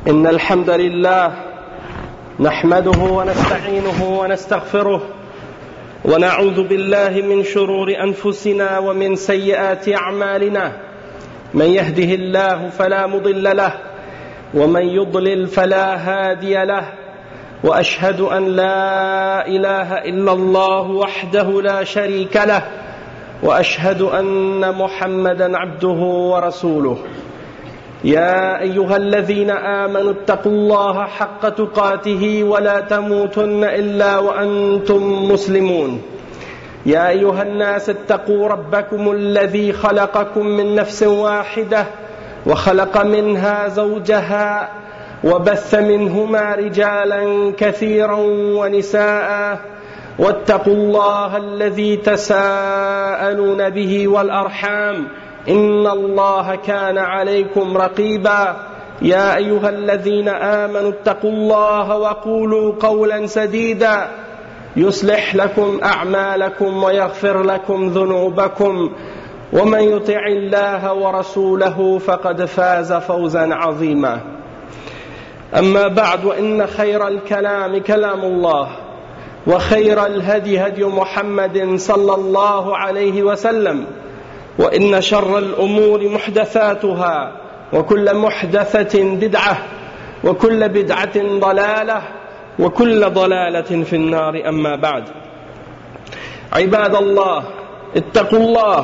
إن الحمد لله نحمده ونستعينه ونستغفره ونعوذ بالله من شرور أنفسنا ومن سيئات أعمالنا. من يهده الله فلا مضل له ومن يضلل فلا هادي له، وأشهد أن لا إله إلا الله وحده لا شريك له، وأشهد أن محمدا عبده ورسوله. يا أيها الذين آمنوا اتقوا الله حق تقاته ولا تموتن إلا وأنتم مسلمون. يا أيها الناس اتقوا ربكم الذي خلقكم من نفس واحدة وخلق منها زوجها وبث منهما رجالا كثيرا ونساء، واتقوا الله الذي تساءلون به والأرحام إن الله كان عليكم رقيبا. يا أيها الذين آمنوا اتقوا الله وقولوا قولا سديدا يصلح لكم أعمالكم ويغفر لكم ذنوبكم، ومن يطع الله ورسوله فقد فاز فوزا عظيما. أما بعد، وإن خير الكلام كلام الله، وخير الهدي هدي محمد صلى الله عليه وسلم، وإن شر الأمور محدثاتها، وكل محدثة بدعة، وكل بدعة ضلالة، وكل ضلالة في النار. أما بعد، عباد الله اتقوا الله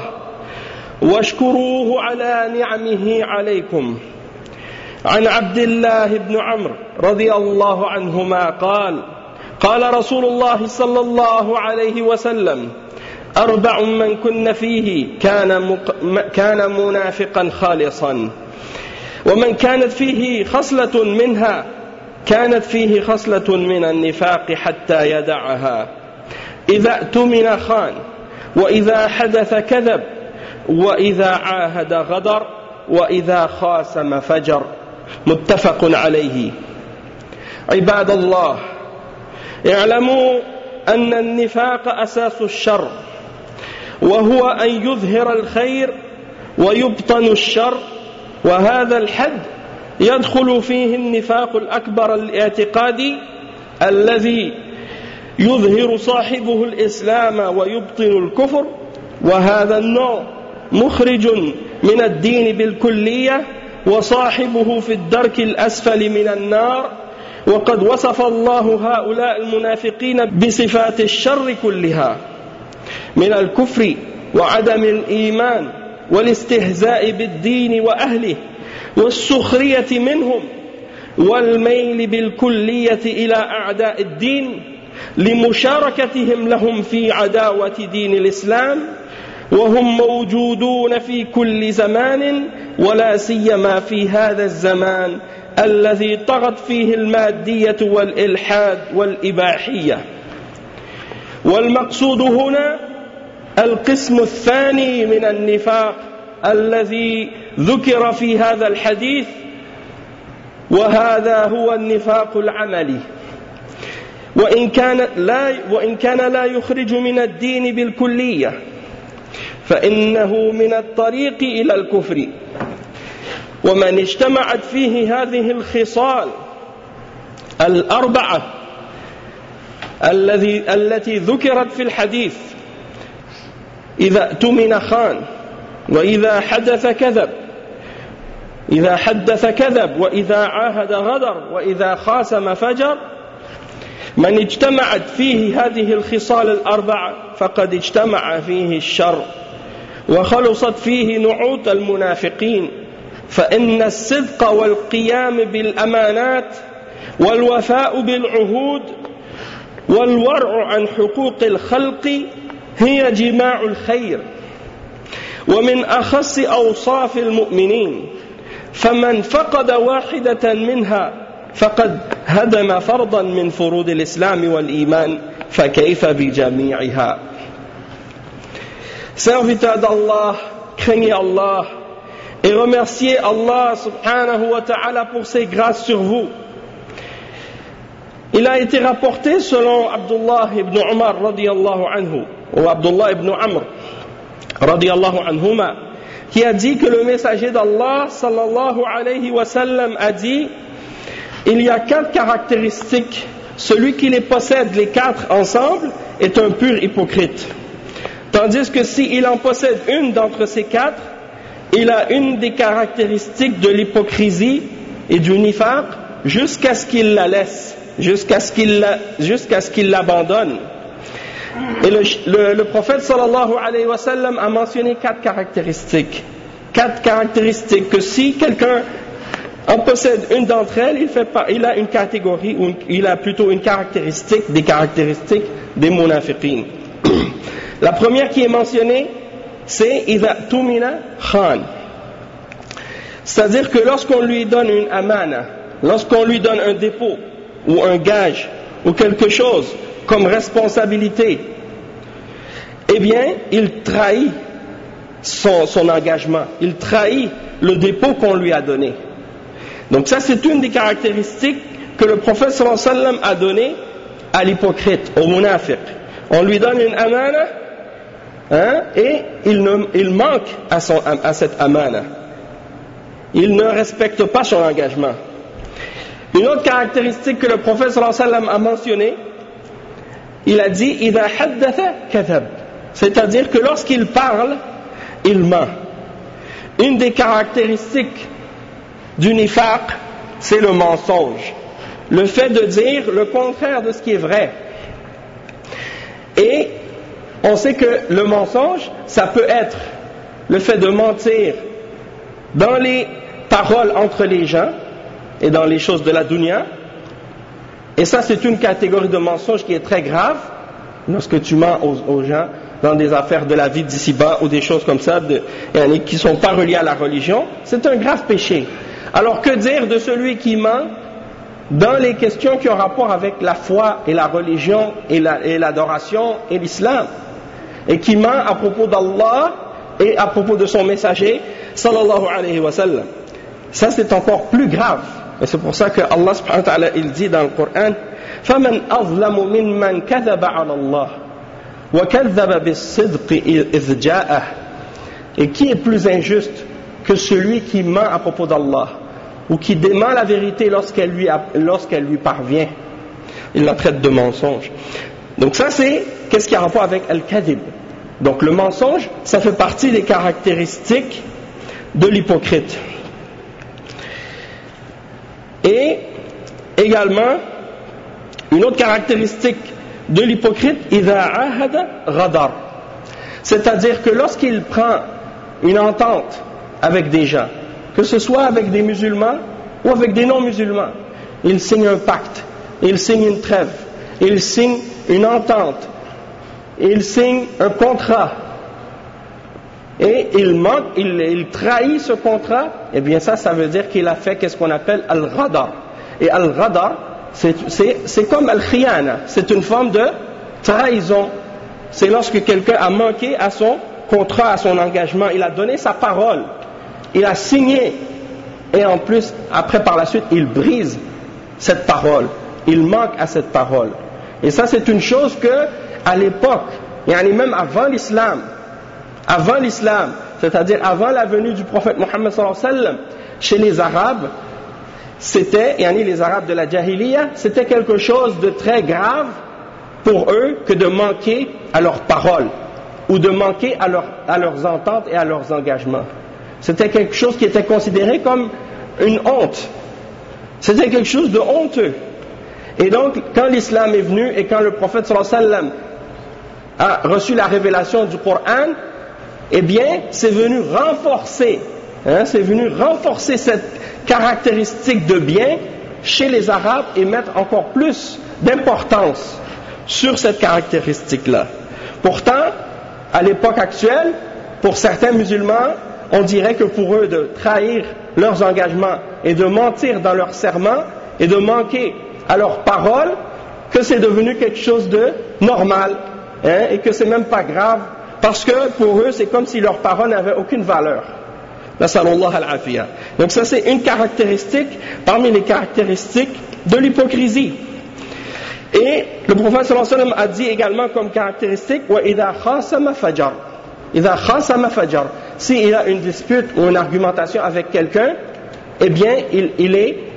واشكروه على نعمه عليكم. عن عبد الله بن عمرو رضي الله عنهما قال: قال رسول الله صلى الله عليه وسلم: 4 من كن فيه كان منافقا خالصا، ومن كانت فيه خصلة منها كانت فيه خصلة من النفاق حتى يدعها: إذا اؤتمن خان، وإذا حدث كذب، وإذا عاهد غدر، وإذا خاصم فجر. متفق عليه. عباد الله، اعلموا أن النفاق أساس الشر، وهو أن يظهر الخير ويبطن الشر، وهذا الحد يدخل فيه النفاق الأكبر الاعتقادي الذي يظهر صاحبه الإسلام ويبطن الكفر، وهذا النوع مخرج من الدين بالكلية، وصاحبه في الدرك الأسفل من النار. وقد وصف الله هؤلاء المنافقين بصفات الشر كلها، من الكفر وعدم الإيمان والاستهزاء بالدين وأهله والسخرية منهم والميل بالكلية إلى أعداء الدين لمشاركتهم لهم في عداوة دين الإسلام، وهم موجودون في كل زمان، ولا سيما في هذا الزمان الذي طغت فيه المادية والإلحاد والإباحية. والمقصود هنا القسم الثاني من النفاق الذي ذكر في هذا الحديث، وهذا هو النفاق العملي. وإن كان لا يخرج من الدين بالكلية، فإنه من الطريق إلى الكفر. ومن اجتمعت فيه هذه الخصال 4 التي ذكرت في الحديث: إذا اؤتمن خان، وإذا حدث كذب، وإذا عاهد غدر، وإذا خاصم فجر. من اجتمعت فيه هذه الخصال 4 فقد اجتمع فيه الشر، وخلصت فيه نعوت المنافقين. فإن الصدق والقيام بالأمانات والوفاء بالعهود والورع عن حقوق الخلق هي جماع الخير، ومن أخص أوصاف المؤمنين. فمن فقد واحدة منها فقد هدم فرضا من فروض الإسلام والإيمان، فكيف بجميعها. Serviteurs d'Allah, craignez Allah et remerciez Allah subhanahu wa ta'ala pour ses grâces sur vous. Il a été rapporté selon Abdullah ibn Umar radiyallahu anhu, ou Abdullah ibn Amr radiyallahu anhuma, qui a dit que le messager d'Allah sallallahu alayhi wa sallam a dit: il y a 4 caractéristiques. Celui qui les possède les 4 ensemble est un pur hypocrite. Tandis que s'il en possède une d'entre ces 4, il a une des caractéristiques de l'hypocrisie et du nifaq jusqu'à ce qu'il la laisse, jusqu'à ce qu'il l'abandonne. Et le prophète sallallahu alayhi wa sallam a mentionné 4 caractéristiques. 4 caractéristiques que si quelqu'un en possède une d'entre elles, il a une catégorie, ou il a plutôt une caractéristique, des caractéristiques des munafiqin. La première qui est mentionnée, c'est idha tumina khan. C'est-à-dire que lorsqu'on lui donne une amana, lorsqu'on lui donne un dépôt ou un gage ou quelque chose comme responsabilité, eh bien, il trahit son engagement, il trahit le dépôt qu'on lui a donné. Donc ça, c'est une des caractéristiques que le prophète sallallahu alayhi wa sallam a donné à l'hypocrite, au munafiq. On lui donne une amana, et il manque à cette amana. Il ne respecte pas son engagement. Une autre caractéristique que le prophète sallallahu alayhi wa sallam a mentionnée, il a dit idha haddatha kadhab, c'est-à-dire que lorsqu'il parle, il ment. Une des caractéristiques du nifaq, c'est le mensonge, le fait de dire le contraire de ce qui est vrai. Et on sait que le mensonge, ça peut être le fait de mentir dans les paroles entre les gens et dans les choses de la dunya. Et ça, c'est une catégorie de mensonge qui est très grave lorsque tu mens aux gens dans des affaires de la vie d'ici-bas ou des choses comme ça qui ne sont pas reliées à la religion. C'est un grave péché. Alors que dire de celui qui ment dans les questions qui ont rapport avec la foi et la religion et l'adoration et l'islam, et qui ment à propos d'Allah et à propos de son messager sallallahu alayhi wa sallam? Ça, c'est encore plus grave. Et c'est pour ça que Allah subhanahu wa ta'ala, il dit dans le Coran, فَمَنْ أَظْلَمُ مِمَّنْ كَذَبَ عَلَى اللَّهِ وَكَذَّبَ بِالصِّدْقِ إِذْ جَاءَهُ. Et qui est plus injuste que celui qui ment à propos d'Allah ou qui dément la vérité lorsqu'elle lui parvient? Il la traite de mensonge. Donc ça, c'est qu'est-ce qui a rapport avec al-kadhib. Donc le mensonge, ça fait partie des caractéristiques de l'hypocrite. Et également, une autre caractéristique de l'hypocrite, idha ahada ghadar, c'est-à-dire que lorsqu'il prend une entente avec des gens, que ce soit avec des musulmans ou avec des non-musulmans, il signe un pacte, il signe une trêve, il signe une entente, il signe un contrat, et il trahit ce contrat, et bien ça veut dire qu'il a fait qu'est-ce qu'on appelle al-ghadar. Et al-ghadar, c'est comme al-khiyana, c'est une forme de trahison. C'est lorsque quelqu'un a manqué à son contrat, à son engagement, il a donné sa parole, il a signé, et en plus, après par la suite, il brise cette parole, il manque à cette parole. Et ça, c'est une chose que, à l'époque, et même avant l'islam, c'est-à-dire avant la venue du prophète Mohammed sallallahu alayhi wa sallam, chez les Arabes, c'était, les Arabes de la Jahiliya, c'était quelque chose de très grave pour eux que de manquer à leurs paroles ou de manquer à leurs ententes et à leurs engagements. C'était quelque chose qui était considéré comme une honte. C'était quelque chose de honteux. Et donc, quand l'islam est venu et quand le prophète sallallahu alayhi wa sallam a reçu la révélation du Coran, eh bien, c'est venu renforcer cette caractéristique de bien chez les Arabes et mettre encore plus d'importance sur cette caractéristique-là. Pourtant, à l'époque actuelle, pour certains musulmans, on dirait que pour eux de trahir leurs engagements et de mentir dans leurs serments et de manquer à leurs paroles, que c'est devenu quelque chose de normal, et que c'est même pas grave, parce que pour eux c'est comme si leurs paroles n'avaient aucune valeur. Nasallallahu al-afiyah. Donc ça, c'est une caractéristique parmi les caractéristiques de l'hypocrisie. Et le prophète sallallahu alayhi wa sallam a dit également comme caractéristique wa idha khasama fajar. Idha khasama fajar. S'il a une dispute ou une argumentation avec quelqu'un, eh bien il est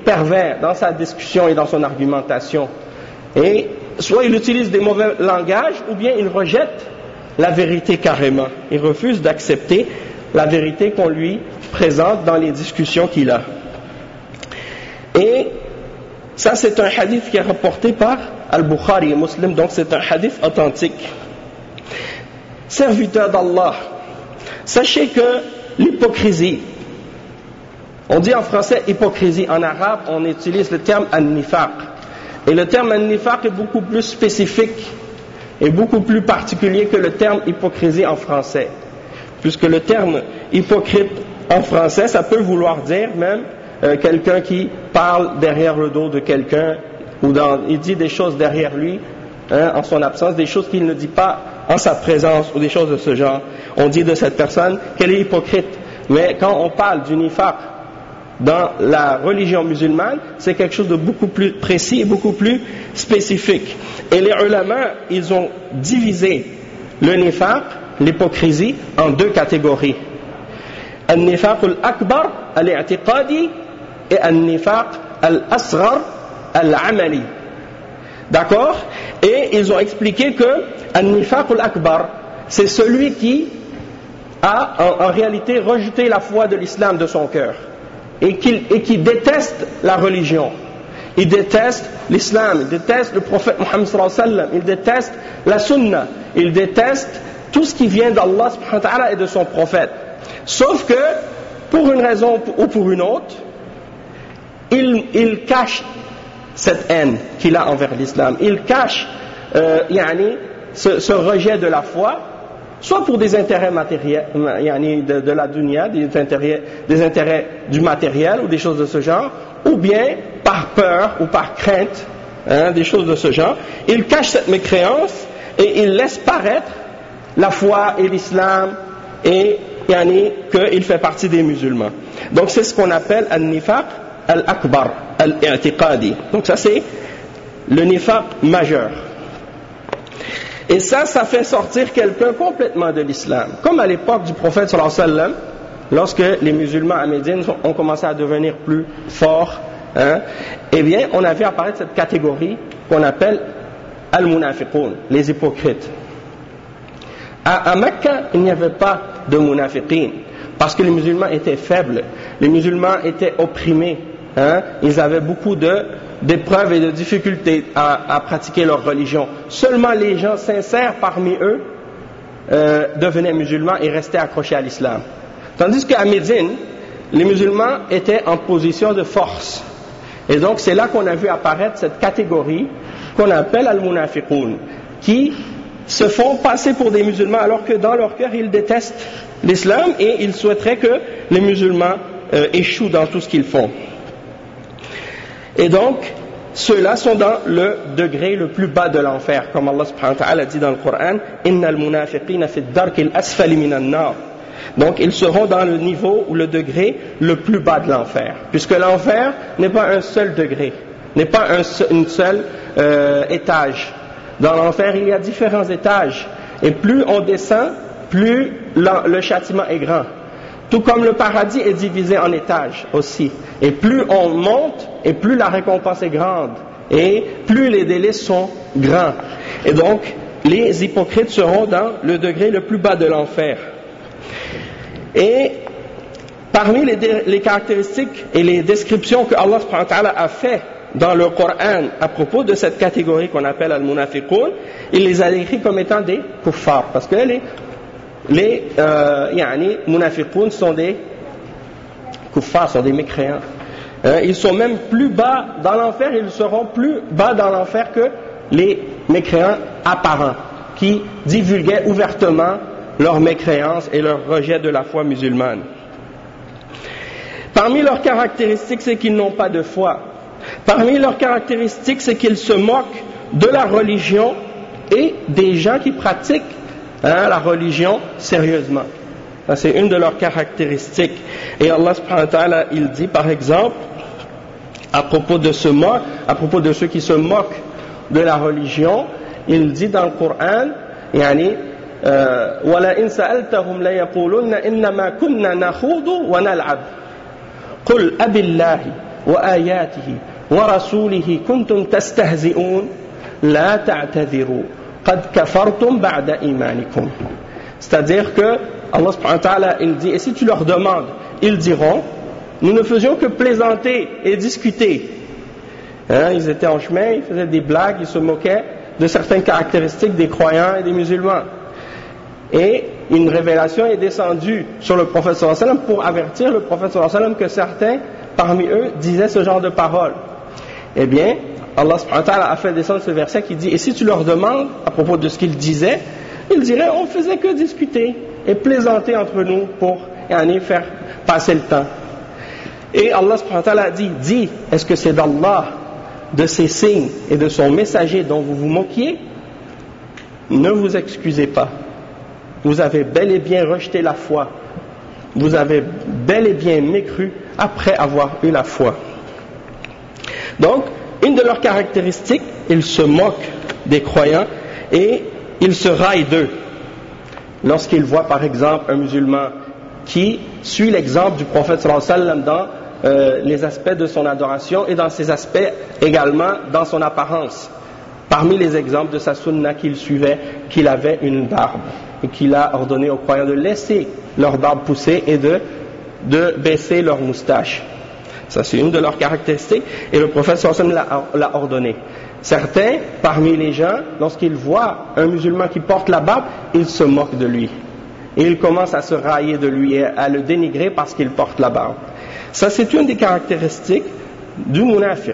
pervers dans sa discussion et dans son argumentation. Et soit il utilise des mauvais langages, ou bien il rejette la vérité carrément. Il refuse d'accepter la vérité qu'on lui présente dans les discussions qu'il a. Et ça, c'est un hadith qui est rapporté par Al-Bukhari et Muslim, donc c'est un hadith authentique. Serviteurs d'Allah, sachez que l'hypocrisie, on dit en français hypocrisie, en arabe on utilise le terme an-nifaq. Et le terme an-nifaq est beaucoup plus spécifique et beaucoup plus particulier que le terme hypocrisie en français. Puisque le terme hypocrite en français, ça peut vouloir dire même quelqu'un qui parle derrière le dos de quelqu'un, ou il dit des choses derrière lui, en son absence, des choses qu'il ne dit pas en sa présence, ou des choses de ce genre. On dit de cette personne qu'elle est hypocrite. Mais quand on parle du nifaq dans la religion musulmane, c'est quelque chose de beaucoup plus précis et beaucoup plus spécifique. Et les ulama, ils ont divisé le nifaq, l'hypocrisie, en deux catégories. Al-nifaq al-akbar, al-i'tiqadi, et al-nifaq al-asghar, al-amali. D'accord? Et ils ont expliqué que al-nifaq al-akbar, c'est celui qui a en réalité rejeté la foi de l'islam de son cœur et qui déteste la religion. Il déteste l'islam, il déteste le prophète Mohammed sallallahu alayhi wa sallam, il déteste la sunna, il déteste tout ce qui vient d'Allah subhanahu wa ta'ala et de son prophète. Sauf que, pour une raison ou pour une autre, il cache cette haine qu'il a envers l'islam. Il cache ce rejet de la foi, soit pour des intérêts matériels, de la dunya, des intérêts du matériel ou des choses de ce genre, ou bien par peur ou par crainte, des choses de ce genre. Il cache cette mécréance et il laisse paraître la foi et l'islam et qu'il fait partie des musulmans. Donc c'est ce qu'on appelle al-nifaq al-akbar, al-i'tiqadi. Donc ça c'est le nifaq majeur. Et ça fait sortir quelqu'un complètement de l'islam. Comme à l'époque du prophète sallallahu alayhi wa sallam, lorsque les musulmans à Médine ont commencé à devenir plus forts, eh bien on a vu apparaître cette catégorie qu'on appelle al-munafiqun, les hypocrites. À Mecca, il n'y avait pas de munafiqin, parce que les musulmans étaient faibles, les musulmans étaient opprimés, ils avaient beaucoup d'épreuves et de difficultés à pratiquer leur religion. Seulement les gens sincères parmi eux devenaient musulmans et restaient accrochés à l'islam. Tandis qu'à Médine, les musulmans étaient en position de force. Et donc c'est là qu'on a vu apparaître cette catégorie qu'on appelle al-munafiqun, qui se font passer pour des musulmans alors que dans leur cœur ils détestent l'islam et ils souhaiteraient que les musulmans échouent dans tout ce qu'ils font. Et donc ceux-là sont dans le degré le plus bas de l'enfer, comme Allah subhanahu wa ta'ala dit dans le Coran, innal munafiqina fi ad-darki al-asfali minan nar. Donc ils seront dans le niveau ou le degré le plus bas de l'enfer, puisque l'enfer n'est pas un seul degré, n'est pas un seul étage. Dans l'enfer, il y a différents étages. Et plus on descend, plus le châtiment est grand. Tout comme le paradis est divisé en étages aussi. Et plus on monte, et plus la récompense est grande. Et plus les délices sont grands. Et donc, les hypocrites seront dans le degré le plus bas de l'enfer. Et parmi les caractéristiques et les descriptions que Allah subhanahu wa ta'ala a fait dans le Coran à propos de cette catégorie qu'on appelle al-munafiqun, il les a décrits comme étant des kuffars, parce que les munafiqun sont des kuffars, sont des mécréants. Ils sont même plus bas dans l'enfer, ils seront plus bas dans l'enfer que les mécréants apparents, qui divulguaient ouvertement leur mécréance et leur rejet de la foi musulmane. Parmi leurs caractéristiques, c'est qu'ils n'ont pas de foi. Parmi leurs caractéristiques, c'est qu'ils se moquent de la religion et des gens qui pratiquent la religion sérieusement. Ça, c'est une de leurs caractéristiques. Et Allah subhanahu wa ta'ala, il dit par exemple, à propos de ceux qui se moquent de la religion, il dit dans le Coran, وَلَئِنْ سَأَلْتَهُمْ لَيَقُولُنَّ إِنَّمَا كُنَّا نَخُوضُ وَنَلْعَبُ قُلْ أَبِاللَّهِ وآياته ورسوله كنتم تستهزئون لا تعتذروا قد كفرتم بعد إيمانكم. C'est-à-dire que Allah subhanahu wa ta'ala, il dit, et si tu leur demandes, ils diront, nous ne faisions que plaisanter et discuter. Ils étaient en chemin, ils faisaient des blagues, ils se moquaient de certaines caractéristiques des croyants et des musulmans. Et une révélation est descendue sur le prophète sallallahu alayhi wa sallam pour avertir le prophète sallallahu alayhi wa sallam que certains parmi eux disaient ce genre de paroles. Eh bien, Allah subhanahu wa ta'ala a fait descendre ce verset qui dit, et si tu leur demandes à propos de ce qu'ils disaient, ils diraient, on faisait que discuter et plaisanter entre nous pour faire passer le temps. Et Allah subhanahu wa ta'ala a dit, dis, est-ce que c'est d'Allah, de ses signes et de son messager dont vous vous moquiez? Ne vous excusez pas. Vous avez bel et bien rejeté la foi. Vous avez bel et bien mécru après avoir eu la foi. Donc, une de leurs caractéristiques, ils se moquent des croyants et ils se raillent d'eux. Lorsqu'ils voient par exemple un musulman qui suit l'exemple du prophète sallallahu alayhi wa sallam dans les aspects de son adoration et dans ses aspects également dans son apparence. Parmi les exemples de sa sunna qu'il suivait, qu'il avait une barbe et qu'il a ordonné aux croyants de laisser leur barbe pousser et de baisser leur moustache. Ça, c'est une de leurs caractéristiques et le prophète sallallahu alayhi wa sallam l'a ordonné. Certains, parmi les gens, lorsqu'ils voient un musulman qui porte la barbe, ils se moquent de lui. Et ils commencent à se railler de lui et à le dénigrer parce qu'il porte la barbe. Ça, c'est une des caractéristiques du munafiq.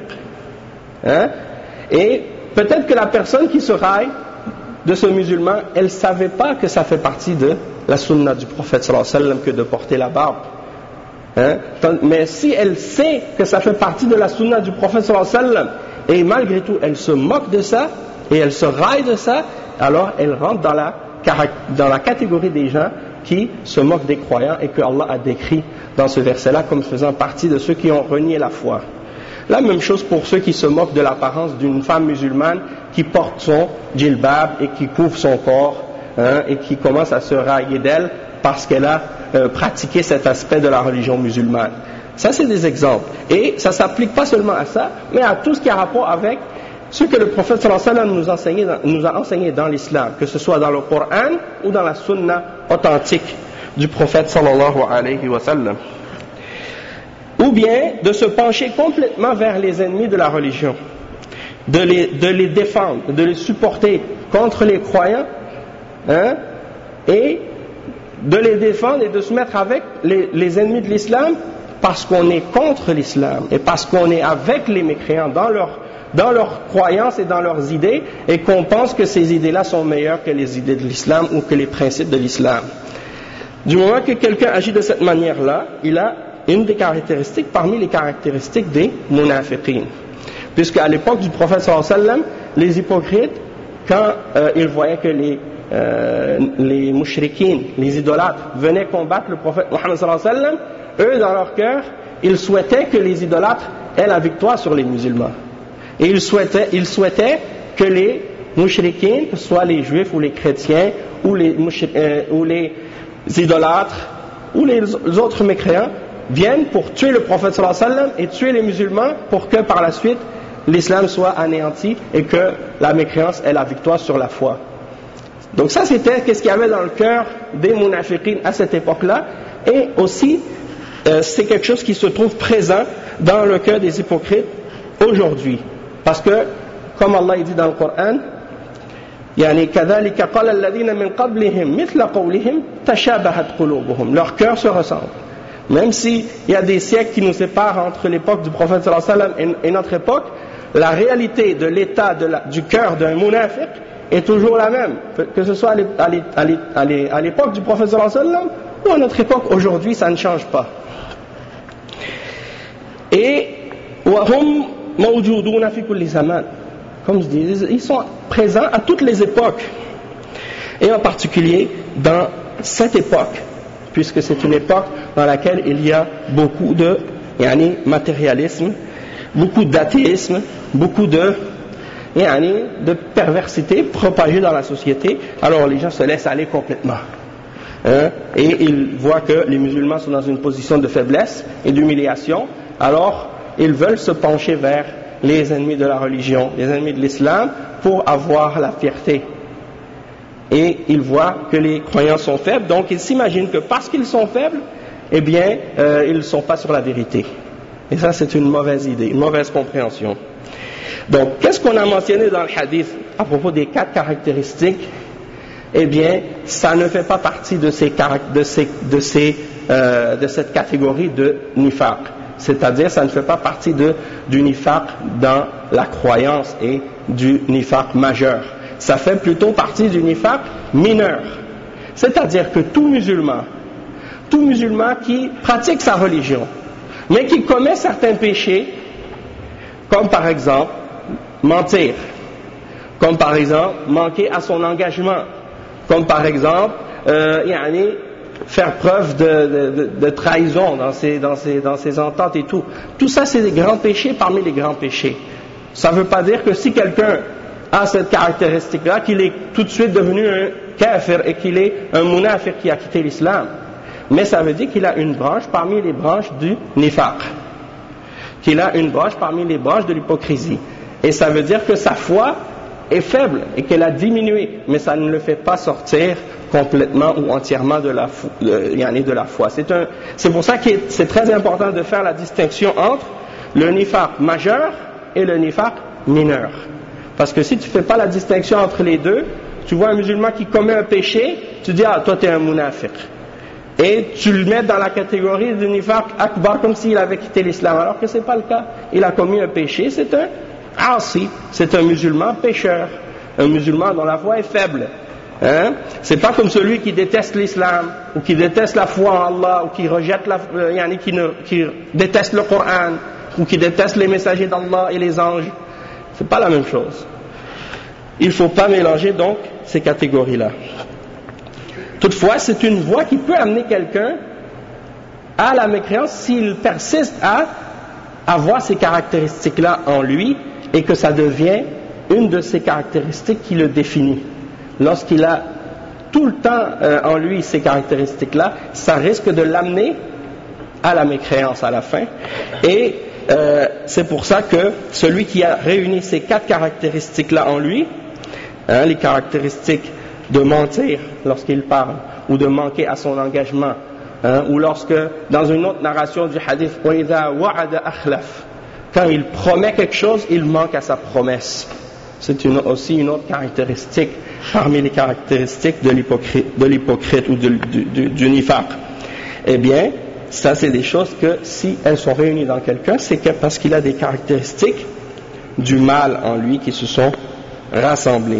Et peut-être que la personne qui se raille de ce musulman, elle ne savait pas que ça fait partie de la sunna du prophète sallallahu alayhi wa sallam que de porter la barbe. Mais si elle sait que ça fait partie de la sunna du prophète sallallahu alayhi wa sallam, et malgré tout elle se moque de ça, et elle se raille de ça, alors elle rentre dans la catégorie des gens qui se moquent des croyants et que Allah a décrit dans ce verset-là comme faisant partie de ceux qui ont renié la foi. La même chose pour ceux qui se moquent de l'apparence d'une femme musulmane qui porte son djilbab et qui couvre son corps et qui commence à se railler d'elle parce qu'elle a pratiqué cet aspect de la religion musulmane. Ça, c'est des exemples. Et ça ne s'applique pas seulement à ça, mais à tout ce qui a rapport avec ce que le prophète sallallahu alayhi wa sallam nous a enseigné dans l'islam, que ce soit dans le Coran ou dans la sunna authentique du prophète sallallahu alayhi wa sallam. Ou bien de se pencher complètement vers les ennemis de la religion, de les défendre, de les supporter contre les croyants, et de les défendre et de se mettre avec les ennemis de l'islam parce qu'on est contre l'islam et parce qu'on est avec les mécréants dans leurs croyances et dans leurs idées et qu'on pense que ces idées-là sont meilleures que les idées de l'islam ou que les principes de l'islam. Du moment que quelqu'un agit de cette manière-là, il a une des caractéristiques parmi les caractéristiques des munafiqin. Puisqu'à l'époque du prophète sallallahu alayhi wa sallam, les hypocrites, quand ils voyaient que les mushrikines, les idolâtres, venaient combattre le prophète Muhammad sallallahu alayhi wa sallam, eux, dans leur cœur, ils souhaitaient que les idolâtres aient la victoire sur les musulmans. Et ils souhaitaient que les mushrikines, que ce soit les juifs ou les chrétiens, ou les idolâtres, ou les autres mécréants, viennent pour tuer le prophète sallallahu alayhi wa sallam et tuer les musulmans pour que par la suite l'islam soit anéanti et que la mécréance ait la victoire sur la foi. Donc ça, c'était ce qu'il y avait dans le cœur des munafiqin à cette époque-là, et aussi c'est quelque chose qui se trouve présent dans le cœur des hypocrites aujourd'hui, parce que comme Allah dit dans le Coran, يعني كذلك قال الذين من قبلهم مثل قولهم تشابهت قلوبهم, leur cœur se ressemble. Même s'il y a des siècles qui nous séparent entre l'époque du prophète sallallahu alayhi wa sallam et notre époque, la réalité de l'état du cœur d'un munafiq est toujours la même, que ce soit à l'époque du prophète sallallahu alayhi wa sallam ou à notre époque aujourd'hui, ça ne change pas. Et وهم موجودون في كل زمان, comme je dis, ils sont présents à toutes les époques, et en particulier dans cette époque, puisque c'est une époque dans laquelle il y a beaucoup de matérialisme, beaucoup d'athéisme, beaucoup de perversité propagée dans la société. Alors les gens se laissent aller complètement, et ils voient que les musulmans sont dans une position de faiblesse et d'humiliation. Alors ils veulent se pencher vers les ennemis de la religion, les ennemis de l'islam, pour avoir la fierté. Et ils voient que les croyants sont faibles, donc ils s'imaginent que parce qu'ils sont faibles, eh bien, ils ne sont pas sur la vérité. Et ça, c'est une mauvaise idée, une mauvaise compréhension. Donc, qu'est-ce qu'on a mentionné dans le hadith à propos des 4 caractéristiques? Eh bien, ça ne fait pas partie de cette catégorie de nifaq. C'est-à-dire, ça ne fait pas partie du nifaq dans la croyance et du nifaq majeur. Ça fait plutôt partie du nifaq mineur. C'est-à-dire que tout musulman qui pratique sa religion, mais qui commet certains péchés, comme par exemple mentir, comme par exemple manquer à son engagement, comme par exemple faire preuve de trahison dans ses ententes et tout. Tout ça, c'est des grands péchés parmi les grands péchés. Ça ne veut pas dire que si quelqu'un a cette caractéristique-là, qu'il est tout de suite devenu un kafir et qu'il est un munafir qui a quitté l'islam. Mais ça veut dire qu'il a une branche parmi les branches du nifaq, qu'il a une branche parmi les branches de l'hypocrisie. Et ça veut dire que sa foi est faible et qu'elle a diminué, mais ça ne le fait pas sortir complètement ou entièrement de la foi. C'est pour ça que c'est très important de faire la distinction entre le nifaq majeur et le nifaq mineur. Parce que si tu ne fais pas la distinction entre les deux, tu vois un musulman qui commet un péché, tu dis ah toi tu es un munafiq. Et tu le mets dans la catégorie du nifaq akbar comme s'il avait quitté l'islam, alors que ce n'est pas le cas. Il a commis un péché, c'est un asi, c'est un musulman pécheur, un musulman dont la foi est faible. C'est pas comme celui qui déteste l'islam, ou qui déteste la foi en Allah, ou qui rejette qui déteste le Coran, ou qui déteste les messagers d'Allah et les anges. C'est pas la même chose. Il ne faut pas mélanger donc ces catégories-là. Toutefois, c'est une voie qui peut amener quelqu'un à la mécréance s'il persiste à avoir ces caractéristiques-là en lui et que ça devient une de ces caractéristiques qui le définit. Lorsqu'il a tout le temps en lui ces caractéristiques-là, ça risque de l'amener à la mécréance à la fin. Et c'est pour ça que celui qui a réuni ces 4 caractéristiques-là en lui, les caractéristiques de mentir lorsqu'il parle, ou de manquer à son engagement, ou lorsque, dans une autre narration du hadith, quand il promet quelque chose, il manque à sa promesse. C'est aussi une autre caractéristique parmi les caractéristiques de l'hypocrite ou du nifaq. Eh bien, ça c'est des choses que si elles sont réunies dans quelqu'un, c'est parce qu'il a des caractéristiques du mal en lui qui se sont rassemblées.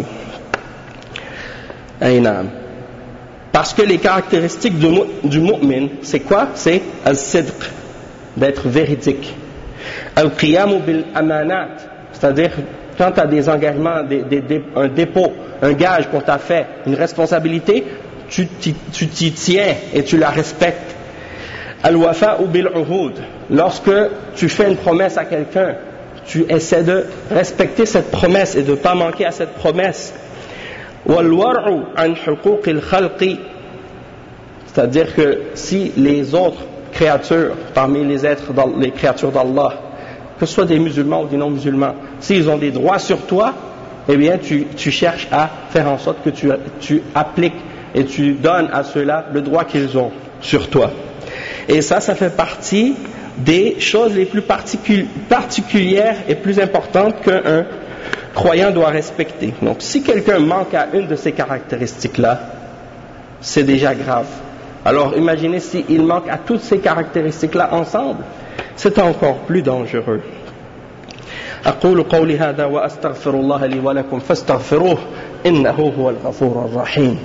Parce que les caractéristiques du mu'min, c'est quoi? C'est al-sidq, d'être véridique. Al-qiyamu bil-amanat, c'est-à-dire quand tu as des engagements, un dépôt, un gage qu'on t'a fait, une responsabilité, tu t'y tiens et tu la respectes. Al-wafa'u bil-uhud, lorsque tu fais une promesse à quelqu'un, tu essaies de respecter cette promesse et de ne pas manquer à cette promesse. Wal-war'u an huquq al-khalqi, c'est-à-dire que si les autres créatures, parmi les créatures d'Allah, que ce soit des musulmans ou des non-musulmans, s'ils ont des droits sur toi, eh bien tu cherches à faire en sorte que tu appliques et tu donnes à ceux-là le droit qu'ils ont sur toi. Et ça fait partie des choses les plus particulières et plus importantes qu'un croyant doit respecter. Donc si quelqu'un manque à une de ces caractéristiques-là, c'est déjà grave. Alors imaginez s'il manque à toutes ces caractéristiques-là ensemble, c'est encore plus dangereux. أقول قولي هذا وأستغفر الله لي ولكم فاستغفروه إنه هو الغفور الرحيم.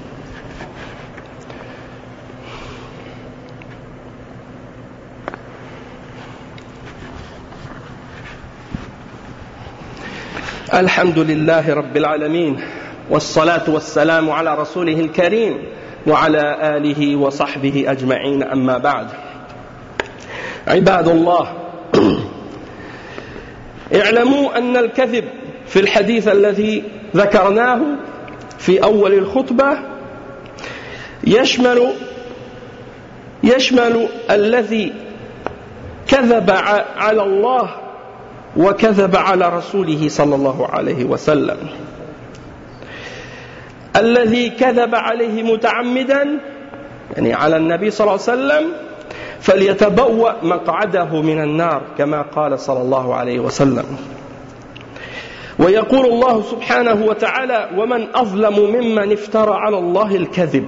الحمد لله رب العالمين والصلاة والسلام على رسوله الكريم وعلى آله وصحبه أجمعين أما بعد. عباد الله، اعلموا أن الكذب في الحديث الذي ذكرناه في أول الخطبة يشمل الذي كذب على الله وكذب على رسوله صلى الله عليه وسلم. الذي كذب عليه متعمدا يعني على النبي صلى الله عليه وسلم فليتبوأ مقعده من النار كما قال صلى الله عليه وسلم. ويقول الله سبحانه وتعالى: ومن أظلم ممن افترى على الله الكذب.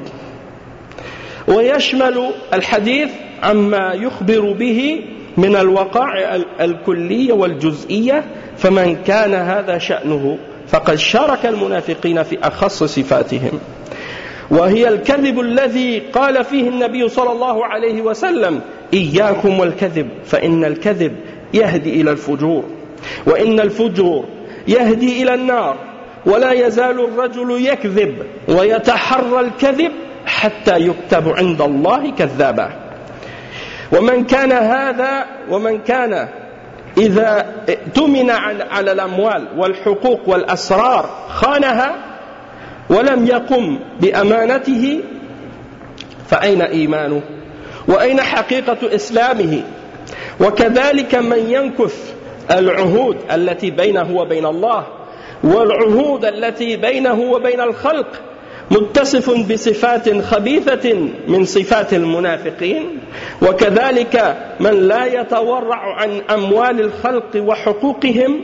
ويشمل الحديث عما يخبر به من الوقائع الكلية والجزئية، فمن كان هذا شأنه فقد شارك المنافقين في أخص صفاتهم، وهي الكذب الذي قال فيه النبي صلى الله عليه وسلم: إياكم والكذب فإن الكذب يهدي إلى الفجور، وإن الفجور يهدي إلى النار، ولا يزال الرجل يكذب ويتحرى الكذب حتى يكتب عند الله كذابا. ومن كان إذا اؤتمن على الأموال والحقوق والأسرار خانها ولم يقم بأمانته فأين إيمانه وأين حقيقة إسلامه؟ وكذلك من ينكث العهود التي بينه وبين الله والعهود التي بينه وبين الخلق، متصف بصفات خبيثة من صفات المنافقين. وكذلك من لا يتورع عن أموال الخلق وحقوقهم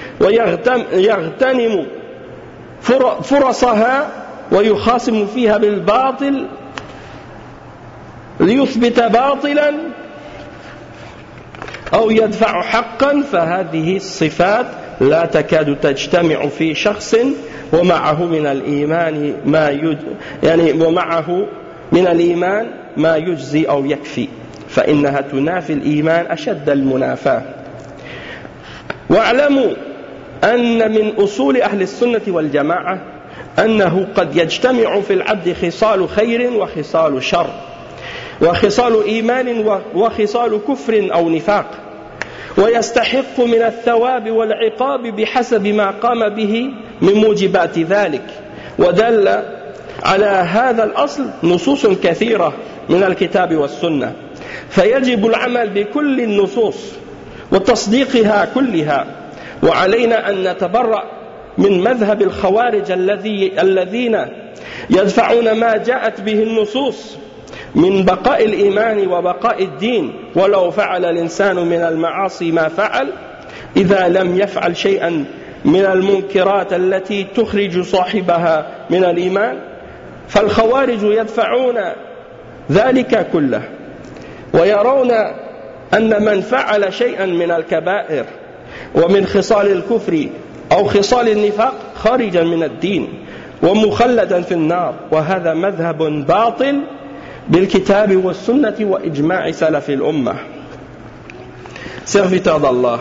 ويغتنم فرصها ويخاصم فيها بالباطل ليثبت باطلا أو يدفع حقا، فهذه الصفات لا تكاد تجتمع في شخص ومعه من الإيمان ما يجزي أو يكفي، فإنها تنافي الإيمان أشد المنافاة. واعلموا أن من أصول أهل السنة والجماعة أنه قد يجتمع في العبد خصال خير وخصال شر، وخصال إيمان وخصال كفر أو نفاق، ويستحق من الثواب والعقاب بحسب ما قام به من موجبات ذلك. ودل على هذا الأصل نصوص كثيرة من الكتاب والسنة، فيجب العمل بكل النصوص وتصديقها كلها. وعلينا أن نتبرأ من مذهب الخوارج الذين يدفعون ما جاءت به النصوص من بقاء الإيمان وبقاء الدين، ولو فعل الإنسان من المعاصي ما فعل إذا لم يفعل شيئا من المنكرات التي تخرج صاحبها من الإيمان. فالخوارج يدفعون ذلك كله، ويرون أن من فعل شيئا من الكبائر ومن خصال الكفر أو خصال النفاق خارجا من الدين ومخلدا في النار، وهذا مذهب باطل بالكتاب والسنة وإجماع سلف الأمة. Serviteurs d'Allah,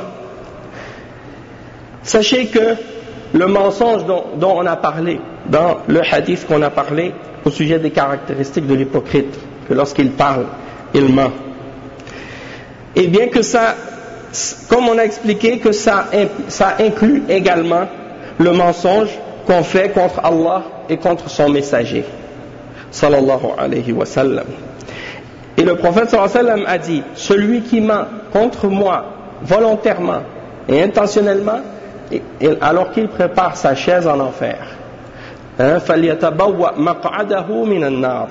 sachez que le mensonge dont on a parlé dans le hadith qu'on a parlé au sujet des caractéristiques de l'hypocrite, que lorsqu'il parle, il ment, et bien que ça, comme on a expliqué, que ça inclut également le mensonge qu'on fait contre Allah et contre son messager sallallahu alayhi wa sallam. Et le prophète sallallahu alayhi wa sallam a dit: celui qui ment contre moi volontairement et intentionnellement, alors qu'il prépare sa chaise en enfer, فَلْيَتَبَوَّأْ مَقْعَدَهُ مِنَ النَّارِ.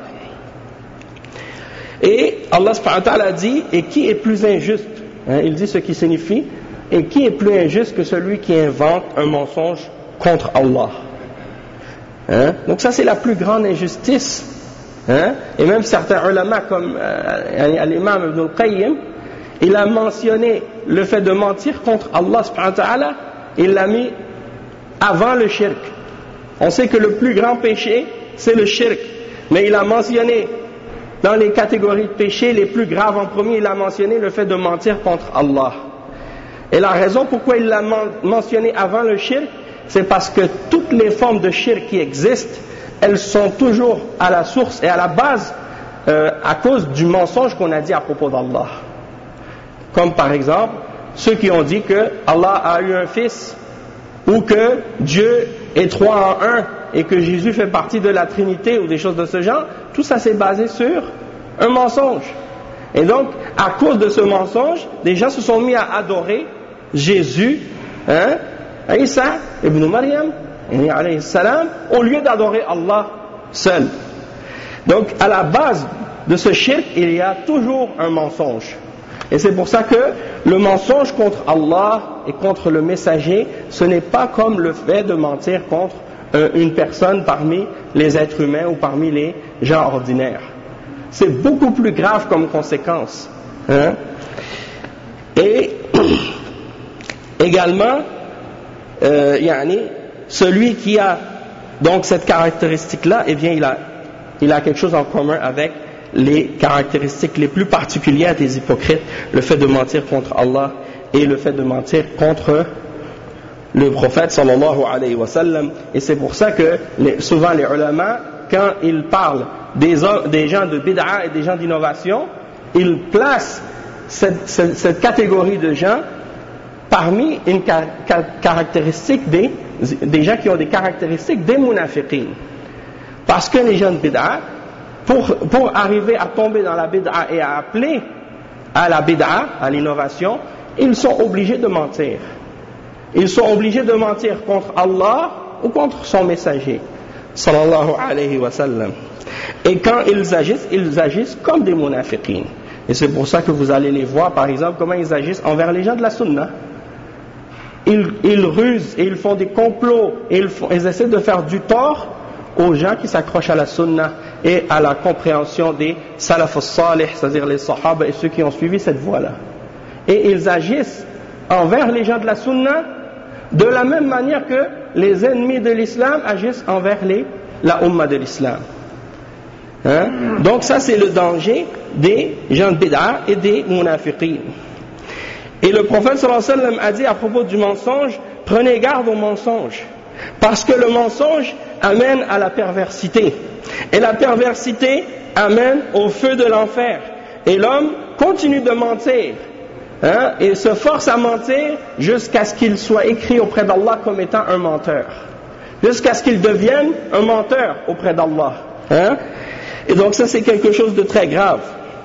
Et Allah subhanahu wa ta'ala dit: et qui est plus injuste, il dit ce qui signifie, et qui est plus injuste que celui qui invente un mensonge contre Allah. Donc ça, c'est la plus grande injustice. Et même certains ulama comme l'imam Ibn al-Qayyim, il a mentionné le fait de mentir contre Allah subhanahu wa ta'ala, il l'a mis avant le shirk. On sait que le plus grand péché c'est le shirk, mais il a mentionné dans les catégories de péchés les plus graves en premier, il a mentionné le fait de mentir contre Allah. Et la raison pourquoi il l'a mentionné avant le shirk, c'est parce que toutes les formes de shirk qui existent, elles sont toujours à la source et à la base à cause du mensonge qu'on a dit à propos d'Allah. Comme par exemple ceux qui ont dit que Allah a eu un fils, ou que Dieu est 3 en 1 et que Jésus fait partie de la Trinité, ou des choses de ce genre. Tout ça c'est basé sur un mensonge. Et donc à cause de ce mensonge, des gens se sont mis à adorer Jésus, Isa ibn Maryam, alayhi salam, au lieu d'adorer Allah seul. Donc, à la base de ce shirk, il y a toujours un mensonge. Et c'est pour ça que le mensonge contre Allah et contre le messager, ce n'est pas comme le fait de mentir contre une personne parmi les êtres humains ou parmi les gens ordinaires. C'est beaucoup plus grave comme conséquence. Et également, celui qui a donc cette caractéristique-là, eh bien, il a quelque chose en commun avec les caractéristiques les plus particulières des hypocrites, le fait de mentir contre Allah et le fait de mentir contre le prophète sallallahu alayhi wa sallam. Et c'est pour ça que souvent les ulama, quand ils parlent des gens de bid'a et des gens d'innovation, ils placent cette catégorie de gens parmi une caractéristique des gens qui ont des caractéristiques des munafiqin. Parce que les gens de bid'a, pour arriver à tomber dans la bid'a et à appeler à la bid'a, à l'innovation, ils sont obligés de mentir. Ils sont obligés de mentir contre Allah ou contre son messager, sallallahu alayhi wa sallam. Et quand ils agissent comme des munafiqin. Et c'est pour ça que vous allez les voir, par exemple, comment ils agissent envers les gens de la sunna. Ils rusent et ils font des complots et ils essaient de faire du tort aux gens qui s'accrochent à la sunna et à la compréhension des salaf as-salih, c'est-à-dire les sahaba et ceux qui ont suivi cette voie-là. Et ils agissent envers les gens de la sunna de la même manière que les ennemis de l'islam agissent envers la umma de l'islam. Donc ça, c'est le danger des gens de bid'a et des munafiqin. Et le prophète sallallahu alayhi wa sallam a dit à propos du mensonge, prenez garde au mensonge, parce que le mensonge amène à la perversité, et la perversité amène au feu de l'enfer, et l'homme continue de mentir, et se force à mentir jusqu'à ce qu'il soit écrit auprès d'Allah comme étant un menteur, jusqu'à ce qu'il devienne un menteur auprès d'Allah. Et donc ça, c'est quelque chose de très grave.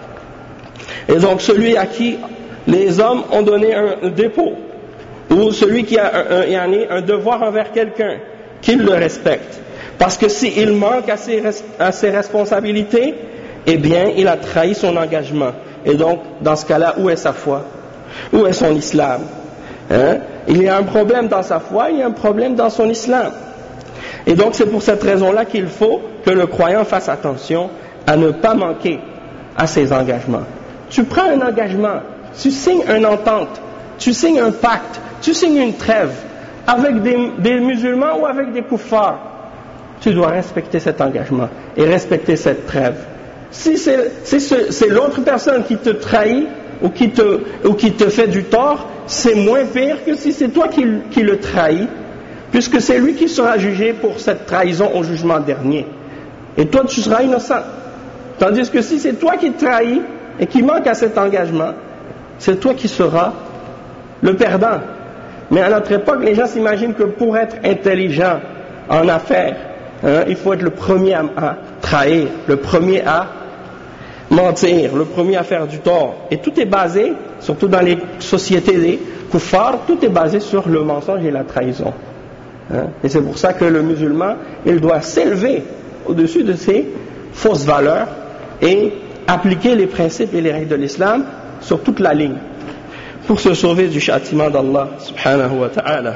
Et donc celui à qui les hommes ont donné un dépôt, ou celui qui a un devoir envers quelqu'un, qu'il le respecte. Parce que s'il manque à ses responsabilités, eh bien, il a trahi son engagement. Et donc, dans ce cas-là, où est sa foi? Où est son islam? Il y a un problème dans sa foi, il y a un problème dans son islam. Et donc, c'est pour cette raison-là qu'il faut que le croyant fasse attention à ne pas manquer à ses engagements. Tu prends un engagement, tu signes une entente, tu signes un pacte, tu signes une trêve avec des musulmans ou avec des kuffars. Tu dois respecter cet engagement et respecter cette trêve. Si c'est l'autre personne qui te trahit ou qui te fait du tort, c'est moins pire que si c'est toi qui le trahis, puisque c'est lui qui sera jugé pour cette trahison au jugement dernier. Et toi, tu seras innocent. Tandis que si c'est toi qui trahis et qui manque à cet engagement, c'est toi qui seras le perdant. Mais à notre époque, les gens s'imaginent que pour être intelligent en affaires, il faut être le premier à trahir, le premier à mentir, le premier à faire du tort. Et tout est basé, surtout dans les sociétés des kuffars, tout est basé sur le mensonge et la trahison. Et c'est pour ça que le musulman, il doit s'élever au-dessus de ces fausses valeurs et appliquer les principes et les règles de l'islam sur toute la ligne pour se sauver du châtiment d'Allah subhanahu wa ta'ala.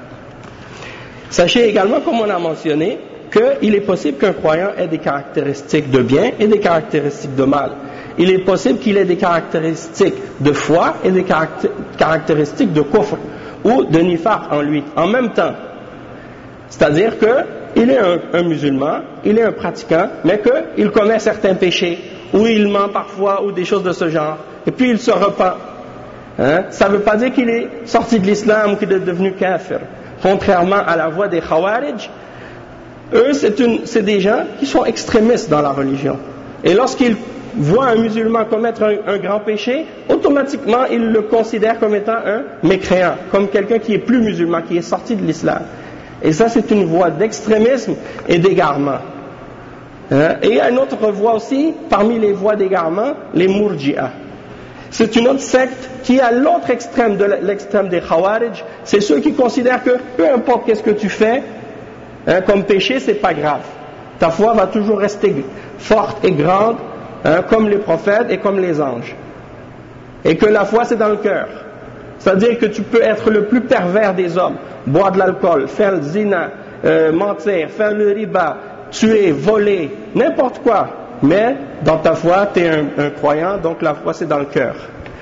Sachez également, comme on a mentionné, qu'il est possible qu'un croyant ait des caractéristiques de bien et des caractéristiques de mal. Il est possible qu'il ait des caractéristiques de foi et des caractéristiques de kufr ou de nifaq en lui, en même temps. C'est-à-dire qu'il est un musulman, il est un pratiquant, mais qu'il commet certains péchés, ou il ment parfois, ou des choses de ce genre, et puis il se repent. Ça ne veut pas dire qu'il est sorti de l'islam ou qu'il est devenu kafir. Contrairement à la voie des khawarij, eux, c'est des gens qui sont extrémistes dans la religion. Et lorsqu'ils voient un musulman commettre un grand péché, automatiquement, ils le considèrent comme étant un mécréant, comme quelqu'un qui est plus musulman, qui est sorti de l'islam. Et ça, c'est une voie d'extrémisme et d'égarement. Et il y a une autre voie aussi, parmi les voies d'égarement, les murji'a. C'est une autre secte qui est à l'autre extrême de l'extrême des Khawarij. C'est ceux qui considèrent que peu importe qu'est-ce que tu fais, comme péché, c'est pas grave. Ta foi va toujours rester forte et grande, comme les prophètes et comme les anges. Et que la foi, c'est dans le cœur. C'est-à-dire que tu peux être le plus pervers des hommes, boire de l'alcool, faire le zina, mentir, faire le riba, tuer, voler, n'importe quoi. Mais dans ta foi, tu es un croyant, donc la foi, c'est dans le cœur.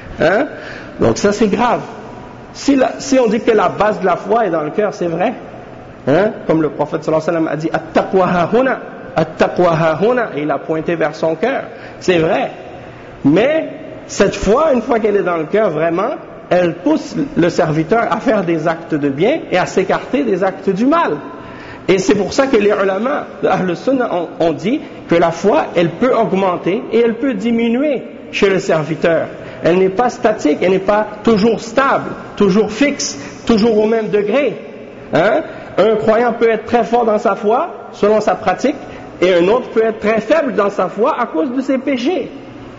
Donc ça, c'est grave. Si on dit que la base de la foi est dans le cœur, c'est vrai. Comme le prophète sallallahu alayhi wa sallam a dit at-taqwa hahuna, at-taqwa hahuna, et il a pointé vers son cœur. C'est vrai. Mais cette foi, une fois qu'elle est dans le cœur, vraiment, elle pousse le serviteur à faire des actes de bien et à s'écarter des actes du mal. Et c'est pour ça que les ulama de Ahl Sunnah ont dit que la foi, elle peut augmenter et elle peut diminuer chez le serviteur. Elle n'est pas statique, elle n'est pas toujours stable, toujours fixe, toujours au même degré. Un croyant peut être très fort dans sa foi, selon sa pratique, et un autre peut être très faible dans sa foi à cause de ses péchés.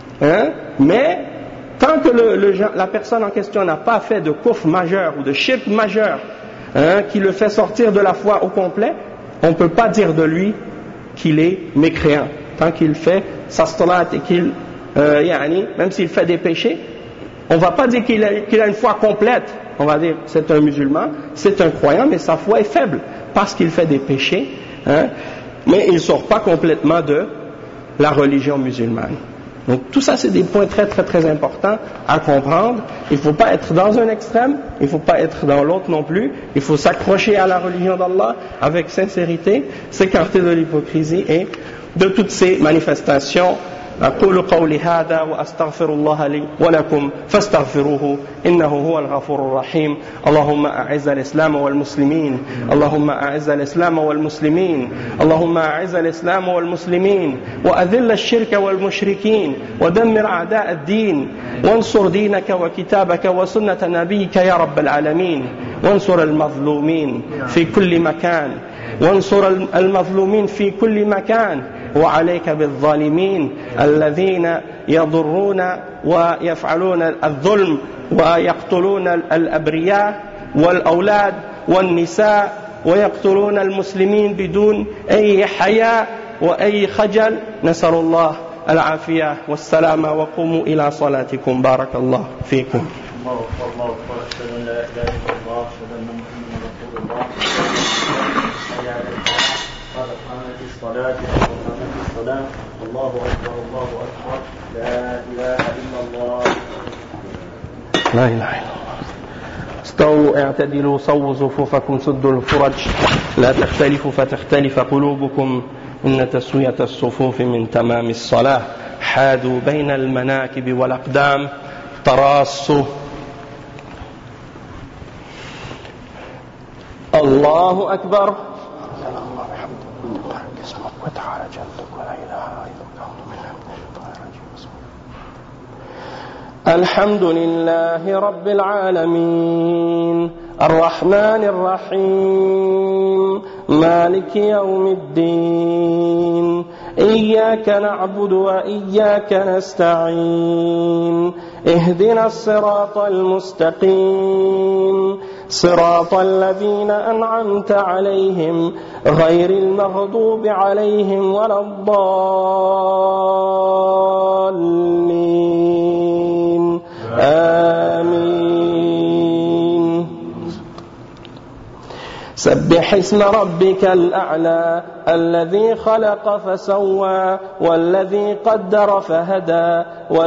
Mais tant que la personne en question n'a pas fait de kufr majeur ou de shirk majeur, qui le fait sortir de la foi au complet, on ne peut pas dire de lui qu'il est mécréant. Tant qu'il fait sa salat et qu'il, même s'il fait des péchés, on ne va pas dire qu'il a une foi complète. On va dire c'est un musulman, c'est un croyant, mais sa foi est faible parce qu'il fait des péchés, mais il ne sort pas complètement de la religion musulmane. Donc tout ça, c'est des points très très très importants à comprendre. Il ne faut pas être dans un extrême, il ne faut pas être dans l'autre non plus. Il faut s'accrocher à la religion d'Allah avec sincérité, s'écarter de l'hypocrisie et de toutes ces manifestations. أقول قولي هذا وأستغفر الله لي ولكم فاستغفروه إنه هو الغفور الرحيم. اللهم أعز الإسلام والمسلمين، اللهم أعز الإسلام والمسلمين، اللهم أعز الإسلام والمسلمين وأذل الشرك والمشركين ودمر أعداء الدين وانصر دينك وكتابك وسنة نبيك يا رب العالمين، وانصر المظلومين في كل مكان، وانصر المظلومين في كل مكان، وعليك بالظالمين الذين يضرون ويفعلون الظلم ويقتلون الأبرياء والأولاد والنساء ويقتلون المسلمين بدون أي حياء وأي خجل. نسأل الله العافية والسلامة وقوموا إلى صلاتكم. بارك الله فيكم. الله أكبر. أشهد أن لا إله إلا الله، أشهد أن محمدا رسول الله. حي على الفلاح، قد قامت الصلاة، قامت الصلاة. الله أكبر، الله أكبر، لا إله إلا الله. لا إله إلا الله. استووا اعتدلوا صووا صفوفكم سدوا الفرج لا تختلفوا فتختلف قلوبكم إن تسوية الصفوف من تمام الصلاة. حادوا بين المناكب والأقدام تراصوا. الله أكبر. وتعالى جدك ولا إله إلا الله. الحمد لله رب العالمين الرحمن الرحيم مالك يوم الدين إياك نعبد وإياك نستعين اهدنا الصراط المستقيم صراط الذين أنعمت عليهم غير المغضوب عليهم ولا الضالين آمين. سبح اسم ربك الأعلى الذي خلق فسوى والذي قدر فهدى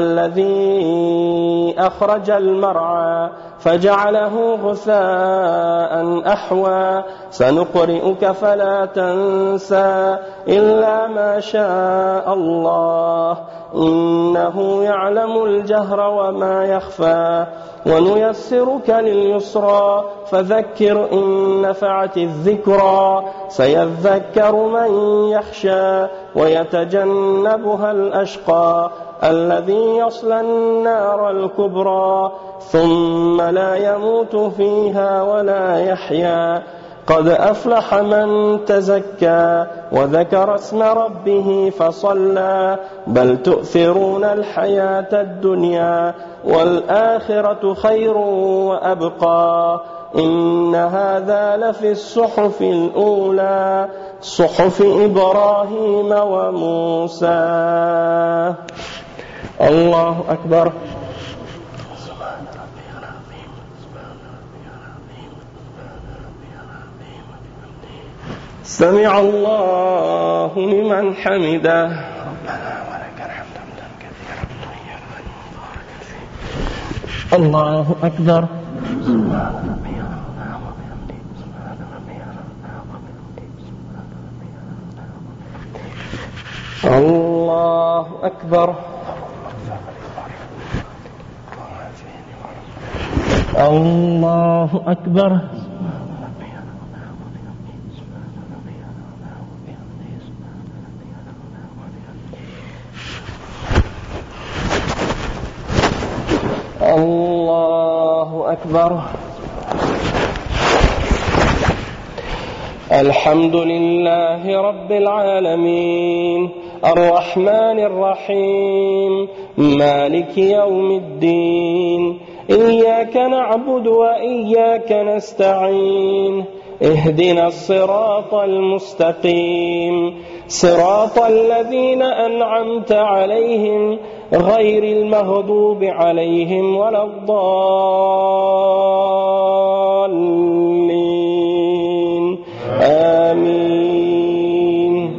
والذي أخرج المرعى فجعله غثاء أحوى. سنقرئك فلا تنسى إلا ما شاء الله إنه يعلم الجهر وما يخفى. ونيسرك لليسرى فذكر إن نفعت الذكرى. سيذكر من يخشى ويتجنبها الأشقى الذي يصلى النار الكبرى ثم لا يموت فيها ولا يحيا قد أفلح من تزكى وذكر اسم ربه فصلى بل تؤثرون الحياة الدنيا والآخرة خير وأبقى إن هذا لفي الصحف الأولى صحف إبراهيم وموسى. الله أكبر. سمع الله لمن حمده. ربنا ولك الحمد حمدا كثيرا طيبا مباركا فيه. الله أكبر. سبحان ربي الأعلى وبحمده. سبحان ربي الأعلى وبحمده. الله أكبر. الله أكبر. الله أكبر. الحمد لله رب العالمين الرحمن الرحيم مالك يوم الدين إياك نعبد وإياك نستعين اهدنا الصراط المستقيم صراط الذين أنعمت عليهم غير المغضوب عليهم ولا الضالين آمين.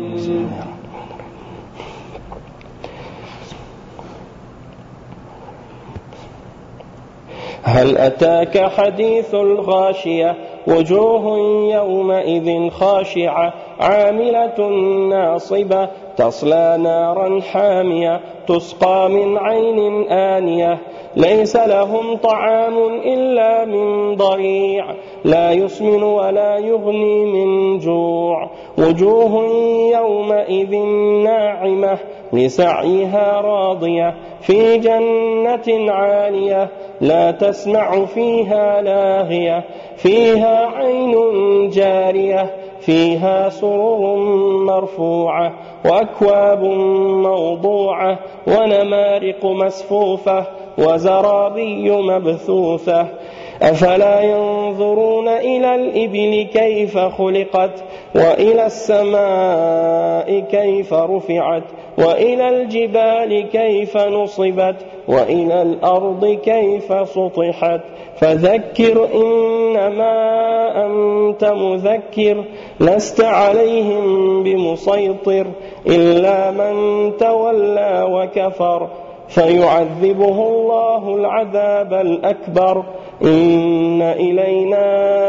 هل أتاك حديث الغاشية وجوه يومئذ خاشعة عاملة ناصبة تصلى نارا حامية تسقى من عين آنية ليس لهم طعام إلا من ضريع لا يسمن ولا يغني من جوع وجوه يومئذ ناعمة لسعيها راضية في جنة عالية لا تسمع فيها لاغية فيها عين جارية فيها سرر مرفوعة وأكواب موضوعة ونمارق مسفوفة وزرابي مبثوثة أفلا ينظرون إلى الإبل كيف خلقت وإلى السماء كيف رفعت وإلى الجبال كيف نصبت وإلى الأرض كيف سطحت فذكر إنما أنت مذكر لست عليهم بمسيطر إلا من تولى وكفر فيعذبه الله العذاب الأكبر إن إلينا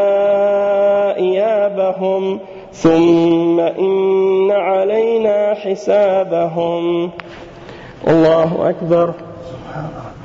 إيابهم ثم إن علينا حسابهم. الله أكبر.